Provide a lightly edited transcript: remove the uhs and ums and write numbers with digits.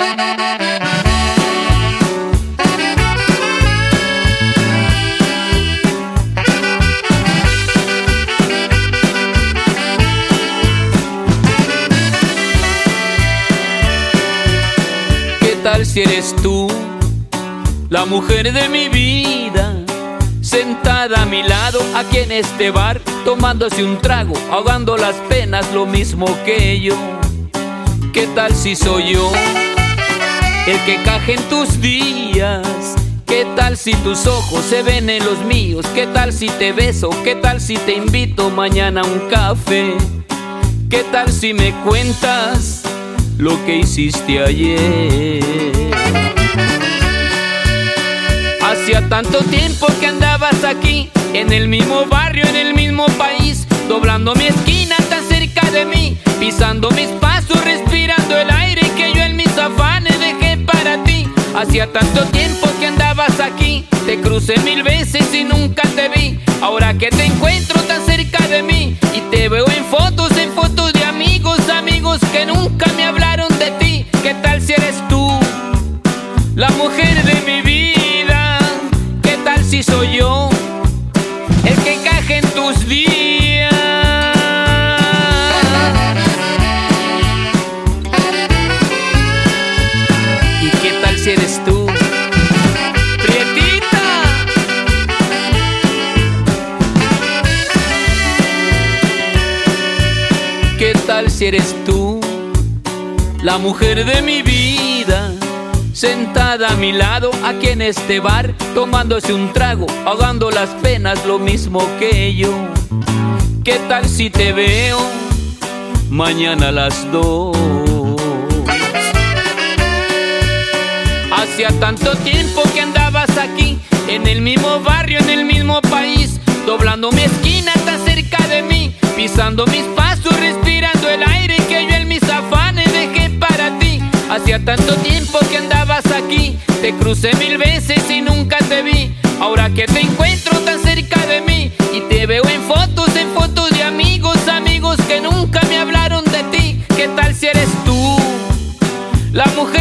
Si eres tú, la mujer de mi vida, sentada a mi lado aquí en este bar, tomándose un trago, ahogando las penas lo mismo que yo. ¿Qué tal si soy yo el que caje en tus días? ¿Qué tal si tus ojos se ven en los míos? ¿Qué tal si te beso? ¿Qué tal si te invito mañana a un café? ¿Qué tal si me cuentas lo que hiciste ayer? Hacía tanto tiempo que andabas aquí, en el mismo barrio, en el mismo país, doblando mi esquina tan cerca de mí, pisando mis pasos, respirando el aire que yo en mis afanes dejé para ti. Hacía tanto tiempo que andabas aquí, te crucé 1000 veces y nunca te vi. Ahora que te encuentro tan cerca de mí y te veo en fotos de amigos, amigos que nunca me hablaron de ti. ¿Qué tal si eres tú, la mujer de mi vida? ¿Qué tal si soy yo el que encaje en tus días? ¿Y qué tal si eres tú, Prietita? ¿Qué tal si eres tú, la mujer de mi vida, sentada a mi lado aquí en este bar, tomándose un trago, ahogando las penas lo mismo que yo? ¿Qué tal si te veo mañana a las 2? Hacía tanto tiempo que andabas aquí, en el mismo barrio, en el mismo país, doblando mi esquina tan cerca de mí, pisando mis pasos, respirando el aire que yo en mis afanes dejé para ti. Hacía tanto tiempo que andabas aquí, te crucé 1000 veces y nunca te vi. Ahora que te encuentro tan cerca de mí y te veo en fotos de amigos, amigos que nunca me hablaron de ti. ¿Qué tal si eres tú, la mujer